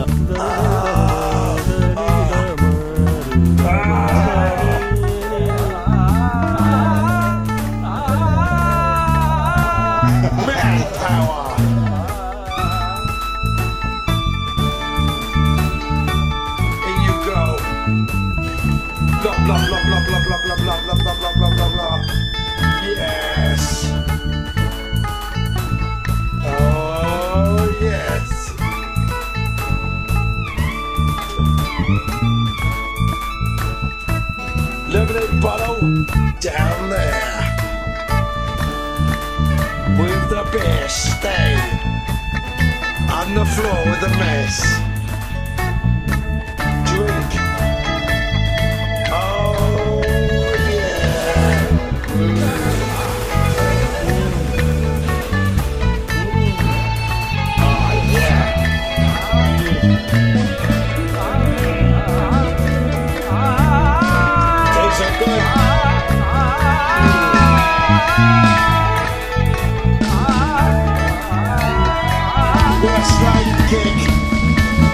Power. In you go. Blah blah blah blah blah blah blah blah blah blah blah blah blah blah. Yes. Oh yes. Lemonade bottle down there. With the best stay on the floor with a mess. Drink. Oh yeah. Oh yeah. Tastes so good. West Side Kick.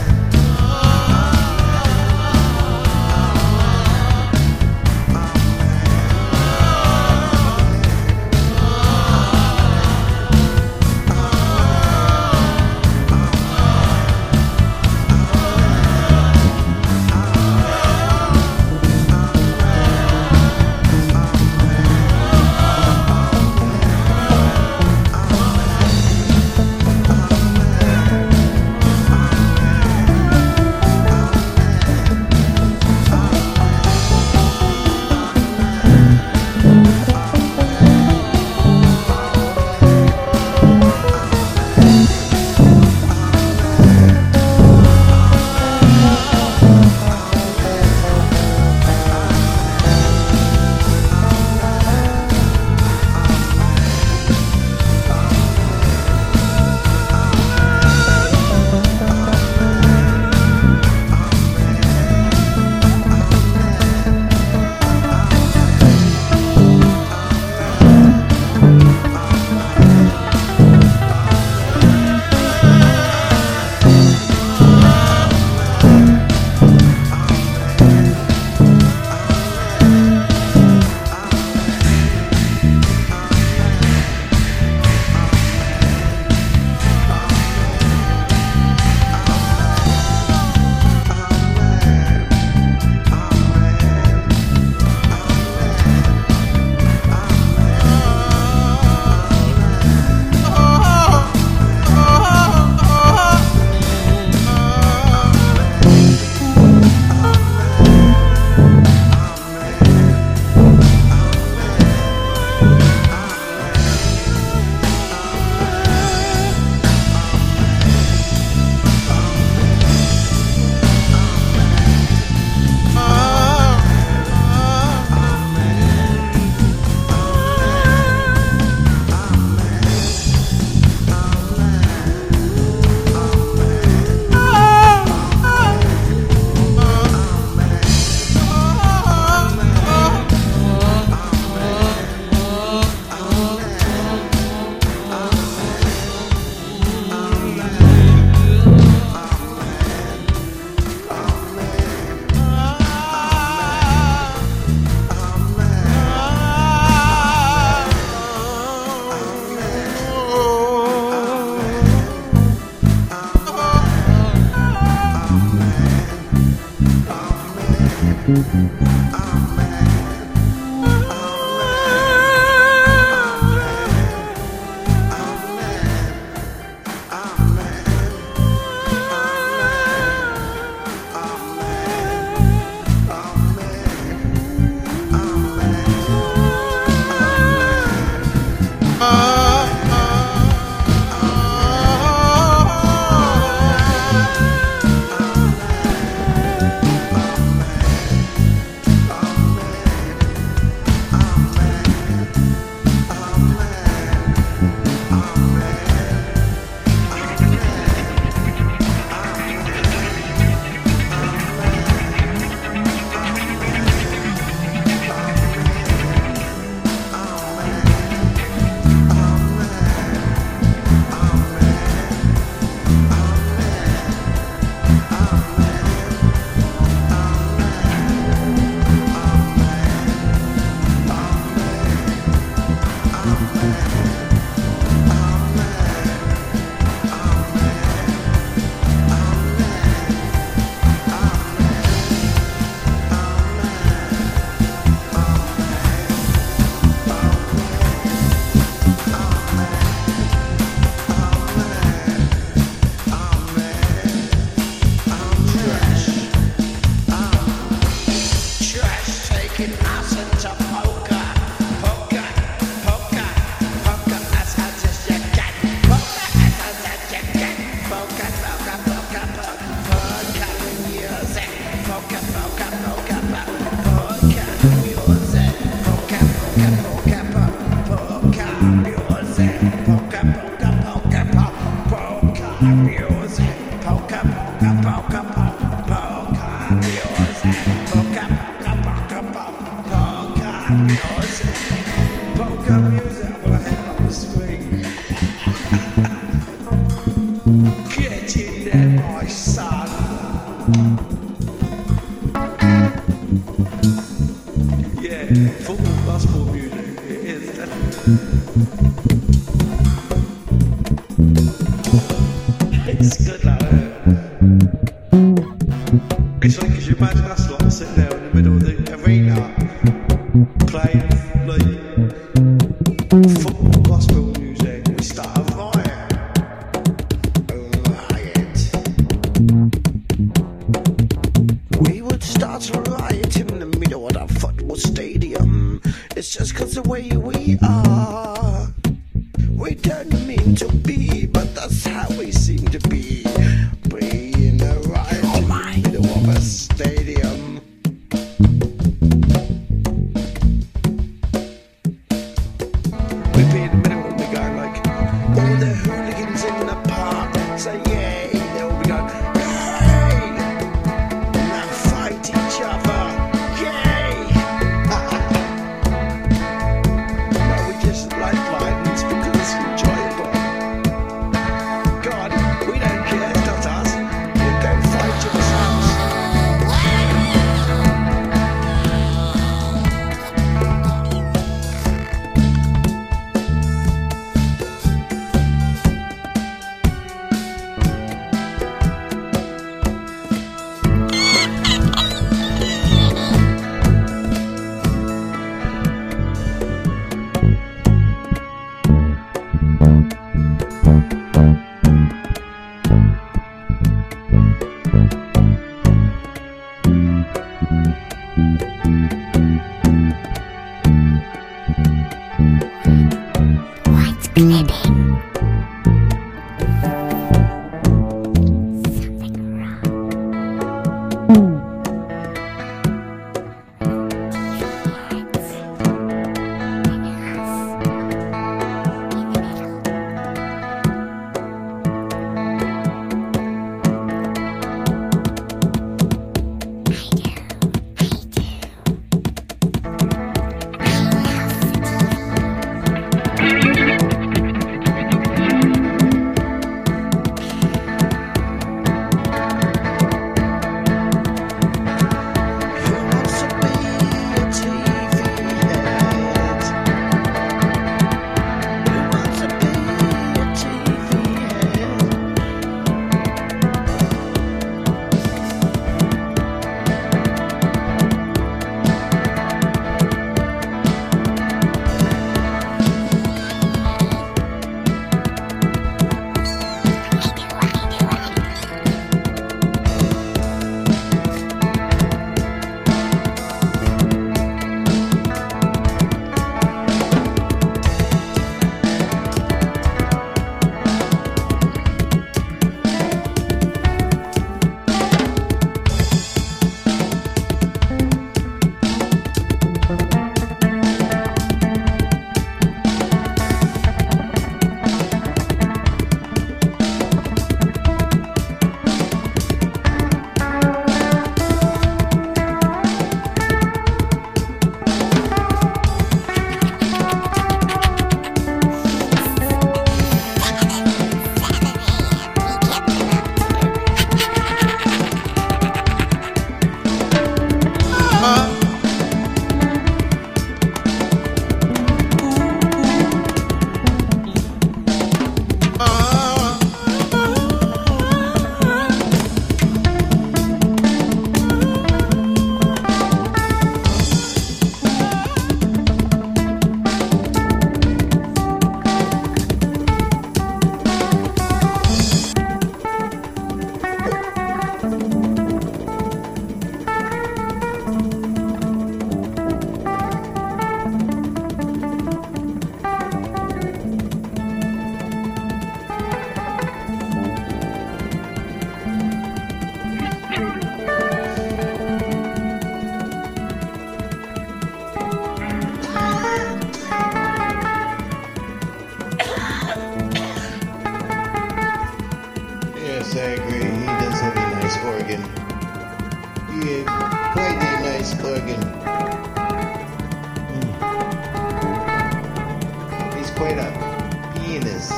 quite a pianist.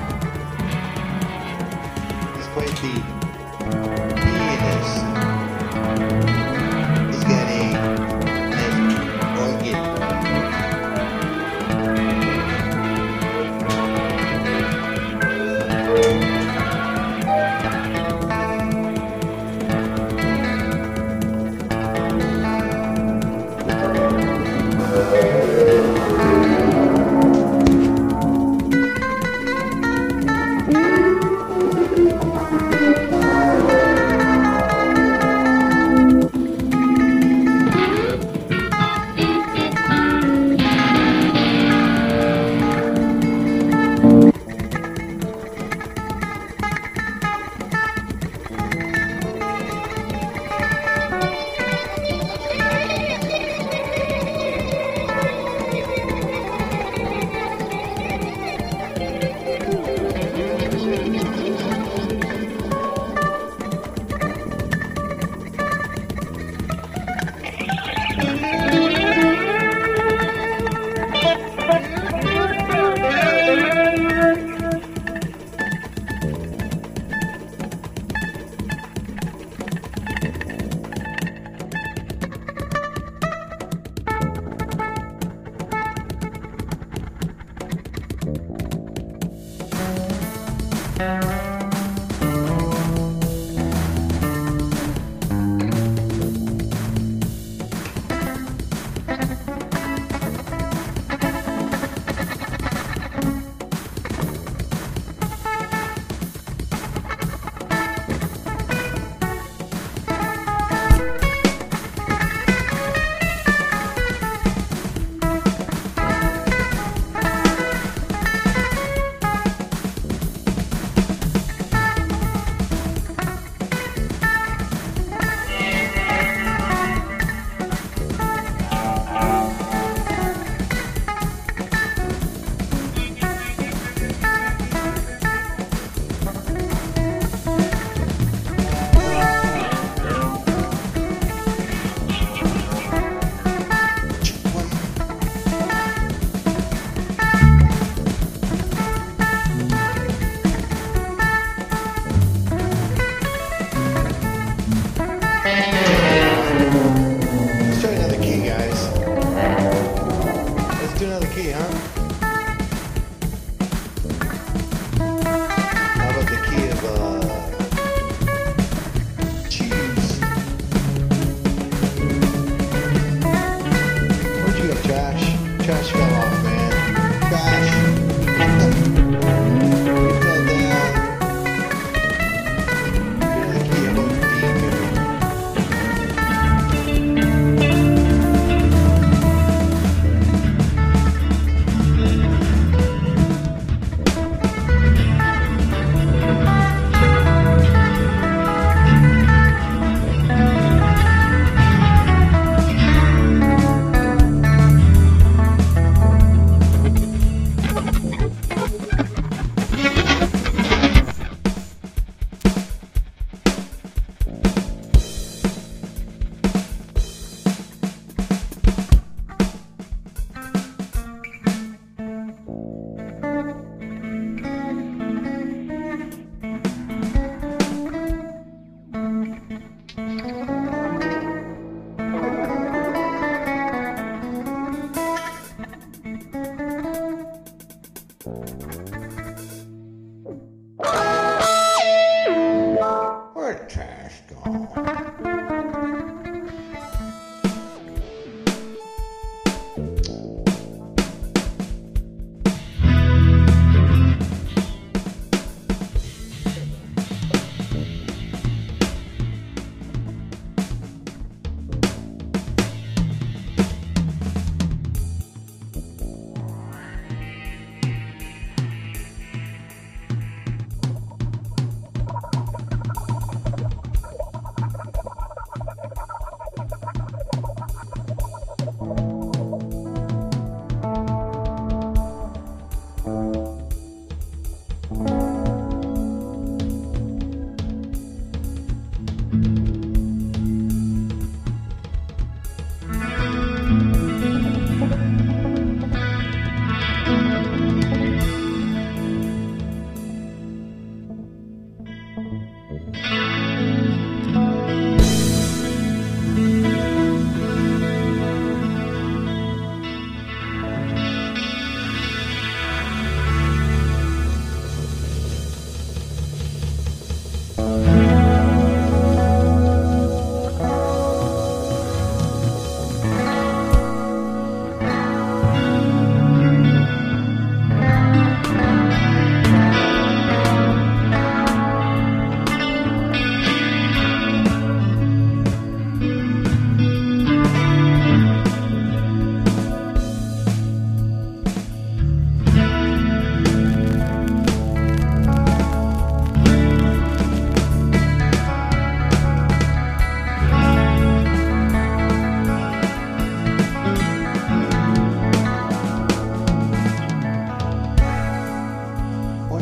He's quite the pianist. He's got a nice organ.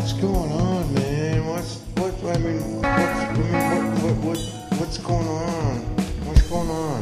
What's going on, man? What's going on? What's going on?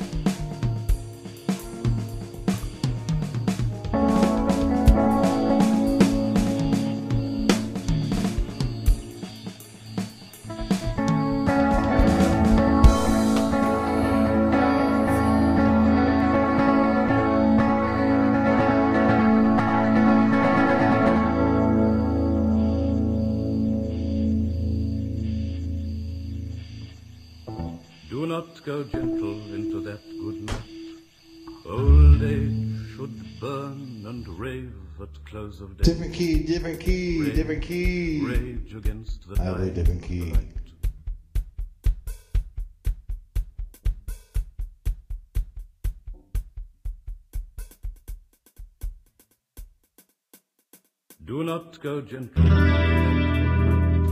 Do not go gentle into that good night. Old age should burn and rave at close of day. Different key, different key, Rage, different key. Rage against the I have a tide different of key. light. Do not go gentle into that good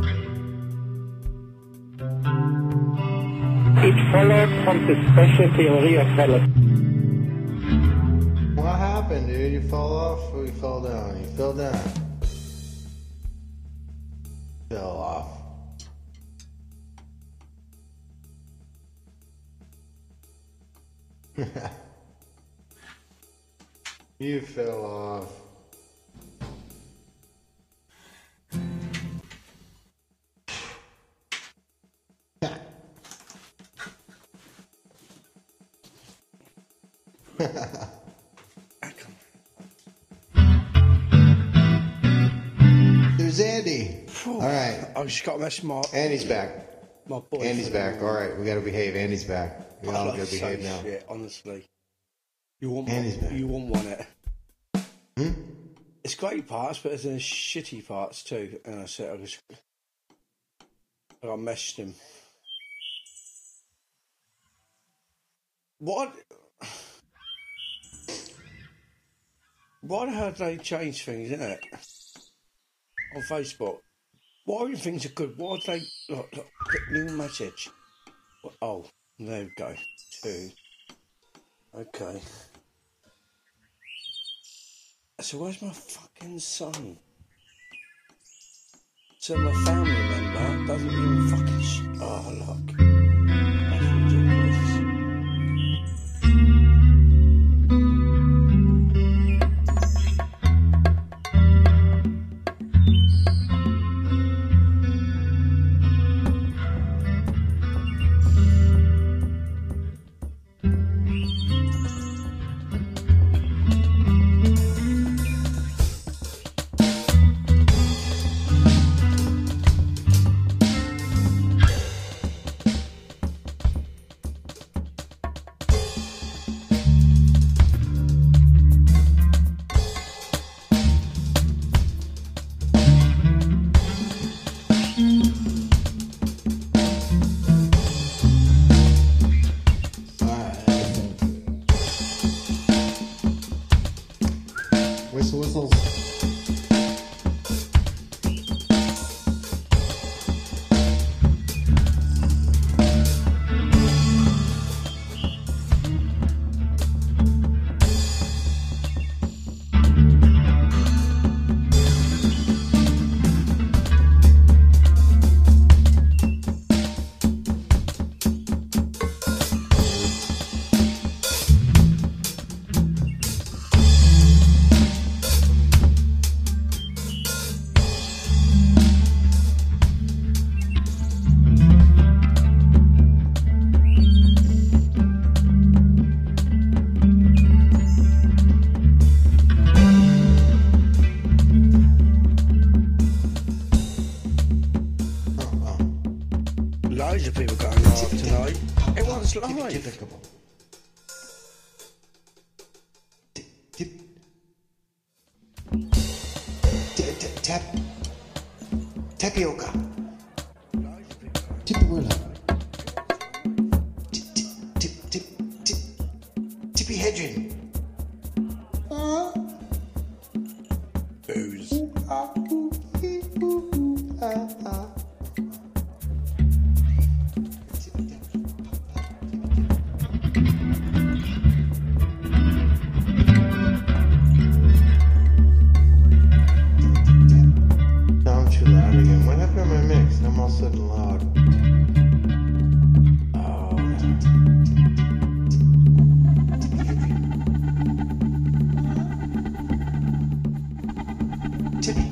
night. It followed from the special theory of relativity. What happened, dude? You fell off or you fell down? You fell down. Fell off. You fell off. There's Andy. All right, I just got to mess my Andy's back. boy. Andy's back. All right, we gotta behave. Andy's back. We all gotta That's so behave now. shit, honestly. You want Andy's one, back. you won't want it. Hmm? It's great parts, but there's shitty parts too. And I said, I messaged him. What? Why the hell did they change things, innit? On Facebook. Why when things are good? Why did they look, click new message? Oh, there we go. 2. Okay. So where's my fucking son? So my family member doesn't even fucking oh look. That's ridiculous. Whistles. Loads of people going live tonight. Everyone's live. Typical. Tapioca. Tippy Hedron. Booze. Sounds all said and loud. Timmy.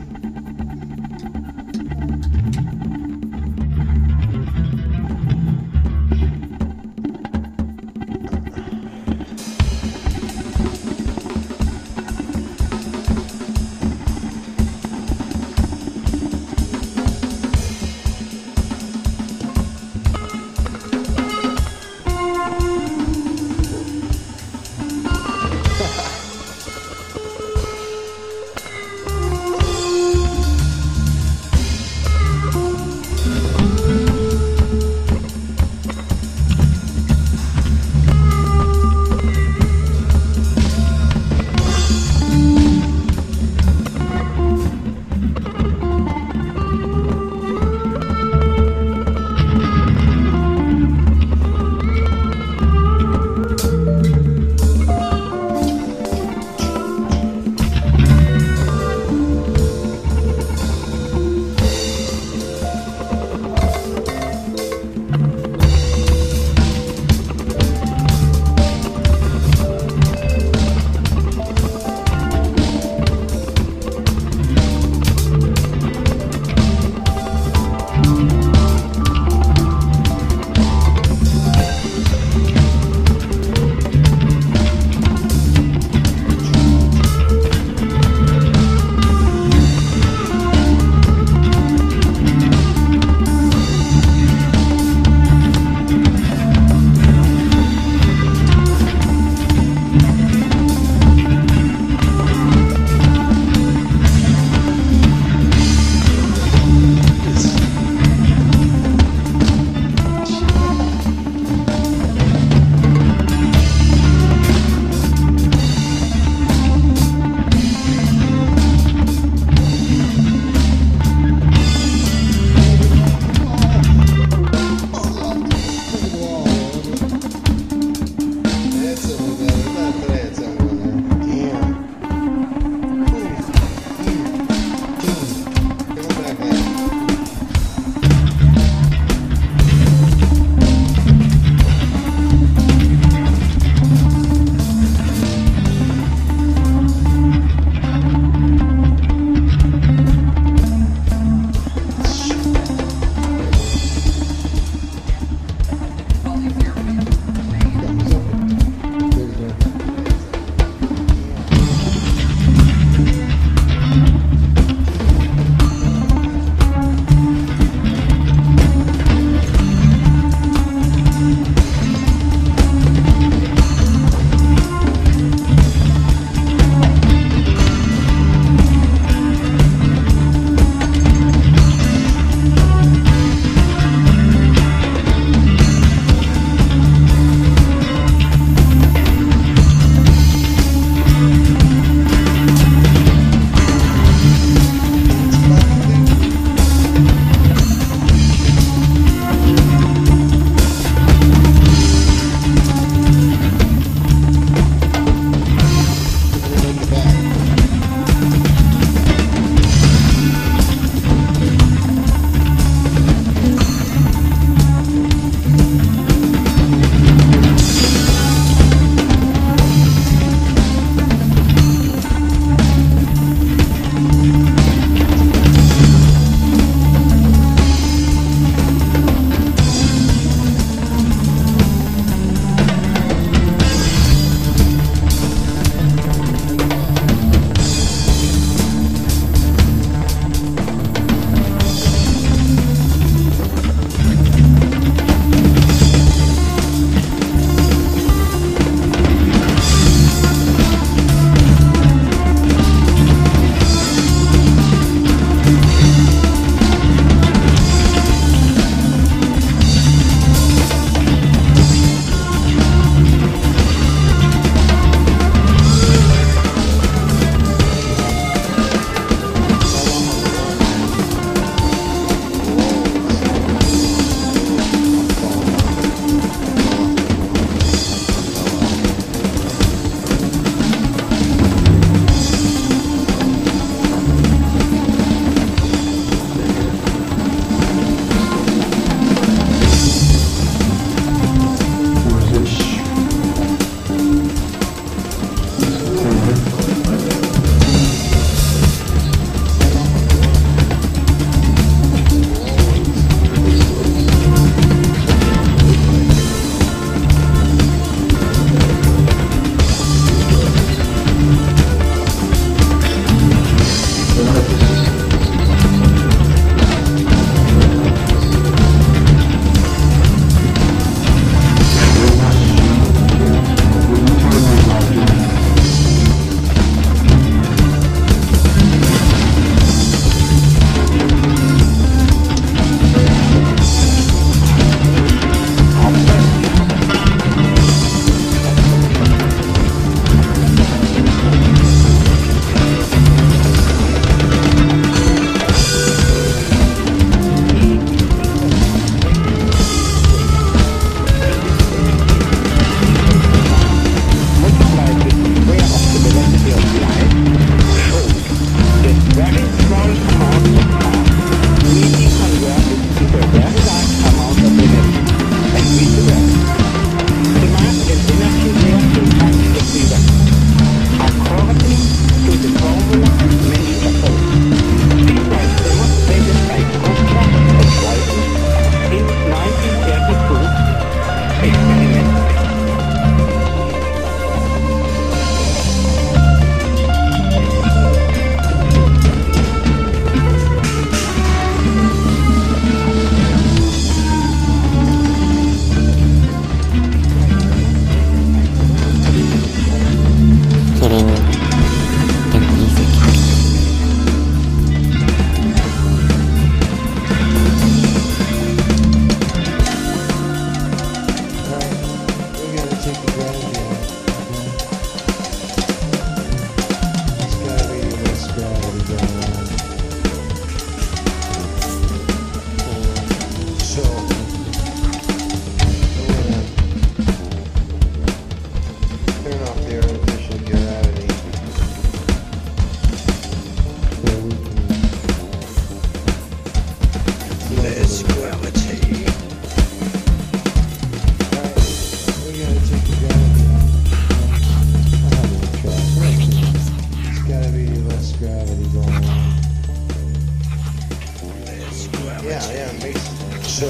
Yeah, it makes so.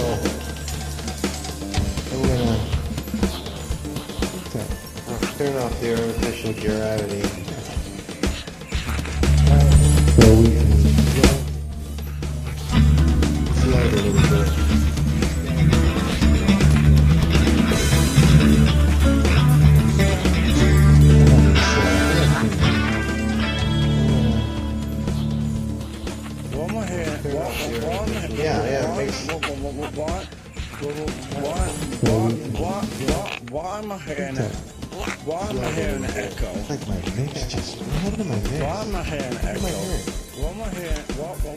I'm gonna turn off the artificial gravity. So we can float a little bit. What am I hearing? Why am I hearing it? Why am I hearing an echo? Like my mix just. What happened to my mix? Why am I hearing an echo? What am I hearing? Why am I hearing? Why am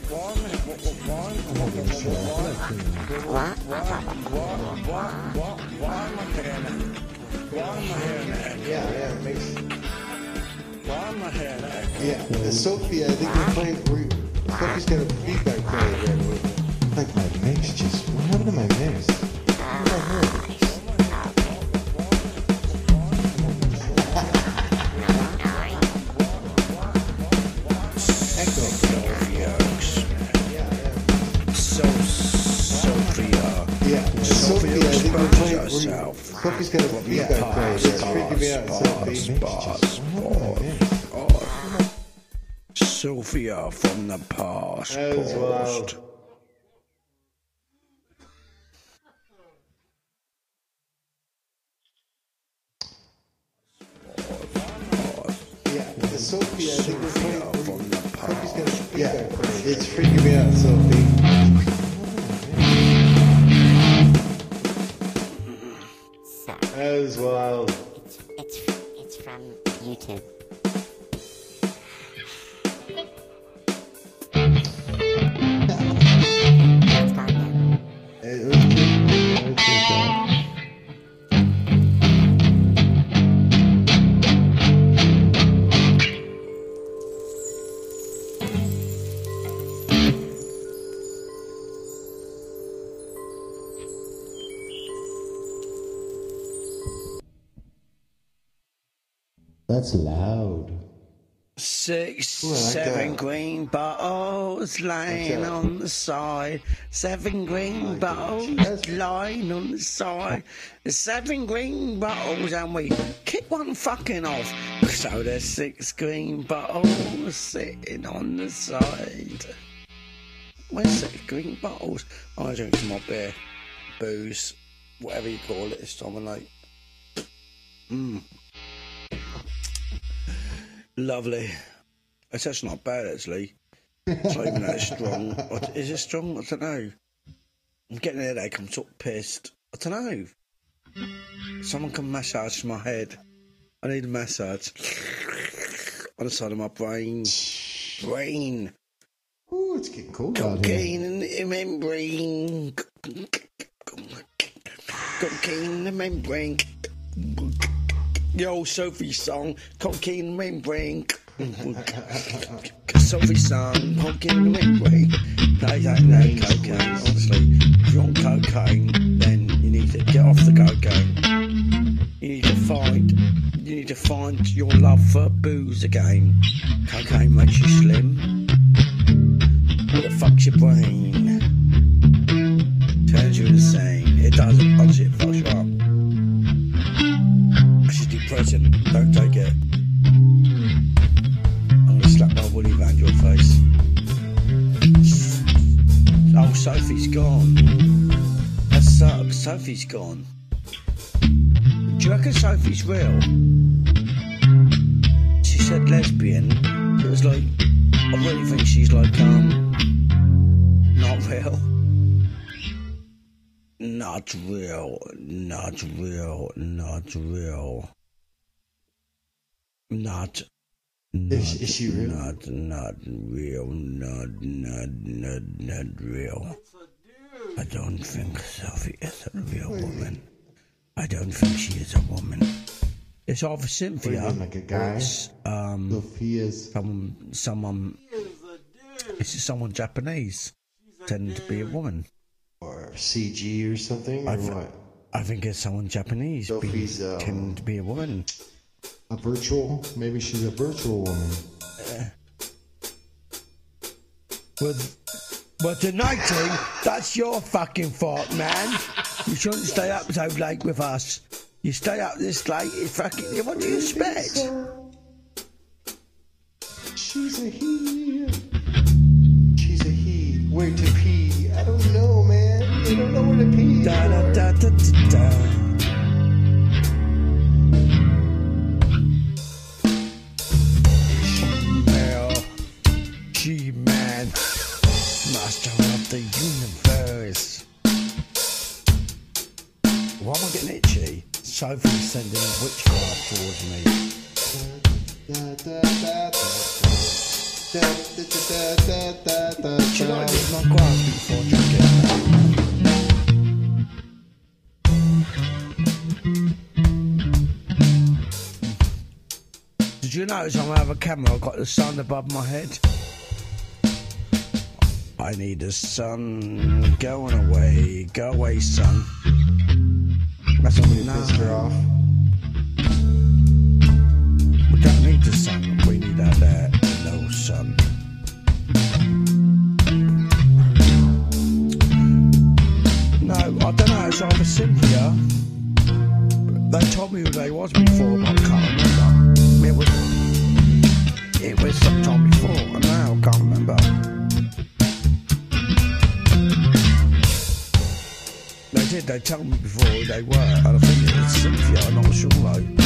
I hearing it? Why am I hearing an echo? Yeah, it makes. Why am I hearing an echo? Yeah, Sophie, I think we're playing. Sophie's got a feedback play there. Like my mix just. What happened to my mix? What am I hearing? Sophie's got a feedback play. It's freaking me out, Sophie. Sophia from the past. That was wild. Yeah, Sophie, I think we're playing. Sophie's got a feedback play. It's freaking me out, Sophie. That was wild. It's from YouTube. It's gone now. It was good. That's loud. 6, Ooh, I like 7 that. green bottles lying that? on the side. 7 green bottles That's- lying on the side. 7 green bottles and we kick one fucking off. So there's 6 green bottles sitting on the side. Where's 6 green bottles? I drink some more beer, booze, whatever you call it this time of night. Lovely. It's actually not bad, actually. It's not even that strong. Is it strong? I don't know. I'm getting a headache. I'm sort of pissed. I don't know. Someone can massage my head. I need a massage. On the side of my brain. Brain. Ooh, it's getting cold out here. Cocaine in the membrane. Cocaine in the membrane. Yo, Sophie song, cocaine membrane. Sophie song, cocaine membrane. I don't know cocaine, honestly. If you're on cocaine, then you need to get off the cocaine. You need to find your love for booze again. Cocaine makes you slim. But it fucks your brain. Turns you insane. It does a bunch of it, fucks you up. She's depressing. Don't take it. I'm gonna slap my woolly around your face. Oh, Sophie's gone. That sucks. Sophie's gone. Do you reckon Sophie's real? She said lesbian. It was like, I really think she's like, not real. Not real, not real, not real. Not Is she real? Not real, not real. I don't think Sophie is a real woman. I don't think she is a woman. It's either Cynthia. What do you mean, like a guy? It's, Sophia's. someone. It's someone Japanese. Tend to be a woman. Or CG or something, or what? I think it's someone Japanese. Sophie's, tend to be a woman. A virtual? Maybe she's a virtual woman. Well, But tonight, team, that's your fucking fault, man. You shouldn't stay up so late with us. You stay up this late, it's fucking. What do you expect? She's a he. She's a he. Where to pee? I don't know, man. I don't know where to pee. Da da da da da da. G-Man, master of the universe. Why am I getting itchy? Sophie's sending witchcraft towards me. Should I get my grass before drinking? Did you notice on my other camera I've got the sun above my head? I need the sun going away. Go away, sun. That's all we Pissed her off. We don't need the sun. We need that no sun. No, I don't know. It's either Cynthia. They told me who they was before, but I can't remember. It was some time before, and now I can't remember. They did, they told me before who they were, and I think it was Cynthia, I'm not sure though.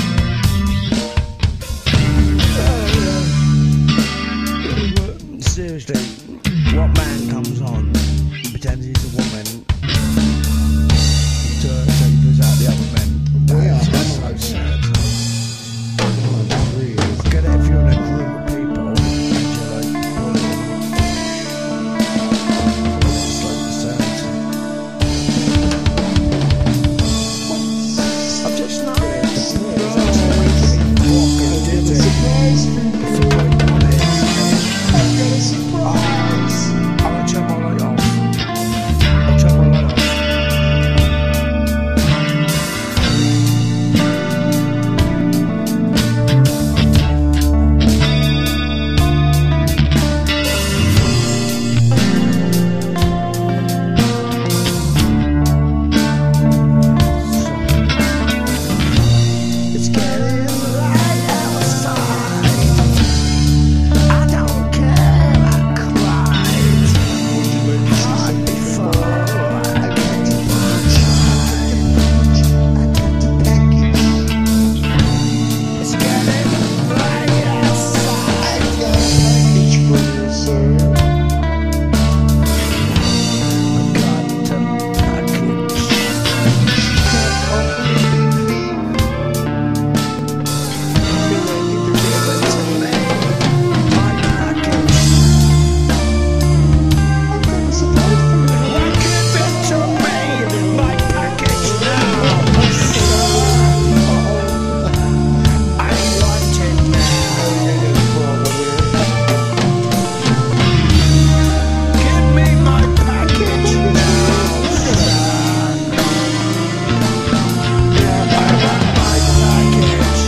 Seriously, what man comes on, pretends he's a woman, to puts out the other men? Yeah, That's so sad. Come on, breathe. I get it if you're in a group of people, and you're like, it's like the sound. I've just noticed the boys actually walking did it. Surprise for you. It's a great one, I've got a surprise. I'm gonna turn my light off. I'll turn my light off. It's getting light outside. I don't care, I cried. Hard before I get to watch. It's getting light outside. I've got a package for you, sir. I got the package. My package. Give it to me. My package now. I want it now. Give me my package now. I want my package.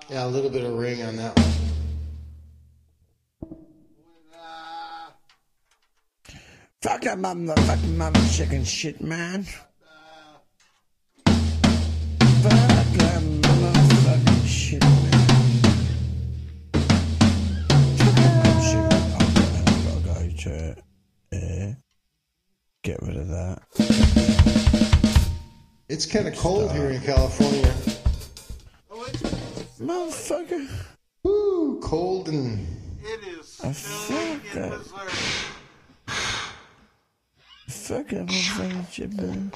Yeah, a little bit of ring on that one. Fuck that motherfucking mother chicken shit, man. Fuck that motherfucking shit, man. I'll go to get rid of that. It's kind of cold here in California. Motherfucker. Woo, cold and... It is Fuck snowing in that. Missouri. Fuck that motherfucking shit, man.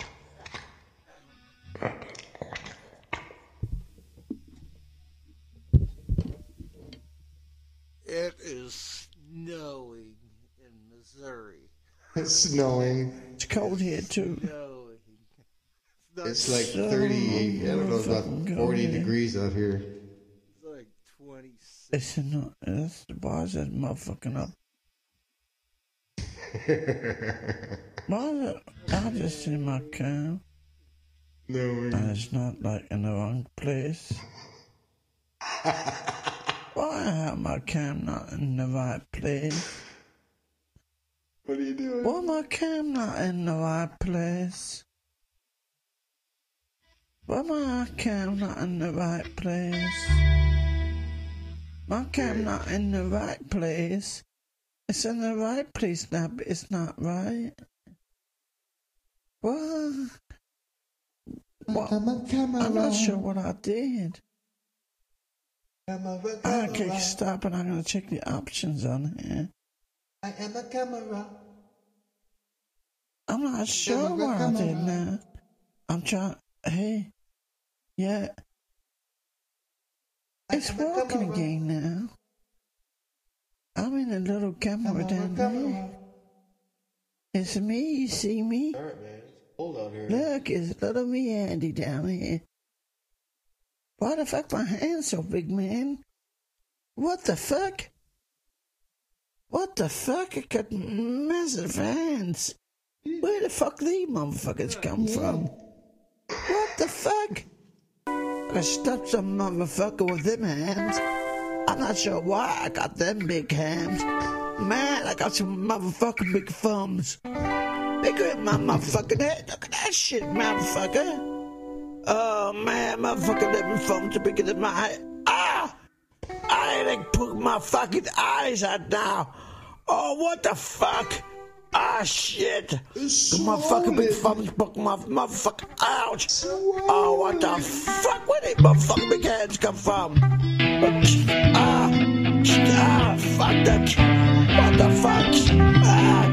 It is snowing in Missouri. It's snowing. It's cold here, too. Snowing. It's like 38, I don't know, about 40 degrees out here. It's like 26. It's not. That's the bars that motherfucking up. Why I just in my car No, and it's not like in the wrong place. Why I have my cam not in the right place? what are you doing? Why my cam not in the right place? Why my cam not in the right place? My cam not in the right place. It's in the right place now, but it's not right. What? I'm not sure what I did. Okay, stop and I'm going to check the options on here. I am a camera. I'm not sure what I did now. I'm trying. Hey. Yeah. It's working again now. I'm in a little camera down there. It's me, you see me? Alright, man. It's cold out here. Look, it's little me Andy down here. Why the fuck my hand's so big, man? What the fuck? What the fuck? I got massive hands. Where the fuck these motherfuckers come from? What the fuck? I stuck some motherfucker with them hands. I'm not sure why I got them big hands. Man, I got some motherfucking big thumbs. Bigger than my motherfucking head. Look at that shit, motherfucker. Oh, man, motherfucker, them thumbs are bigger than my head. Ah! I ain't put my fucking eyes out now. Oh, what the fuck? Ah, shit. My fucking big thumbs broke my motherfucking ouch. Oh, what the fuck? Where did my fucking big hands come from? Fuck that. What the fuck?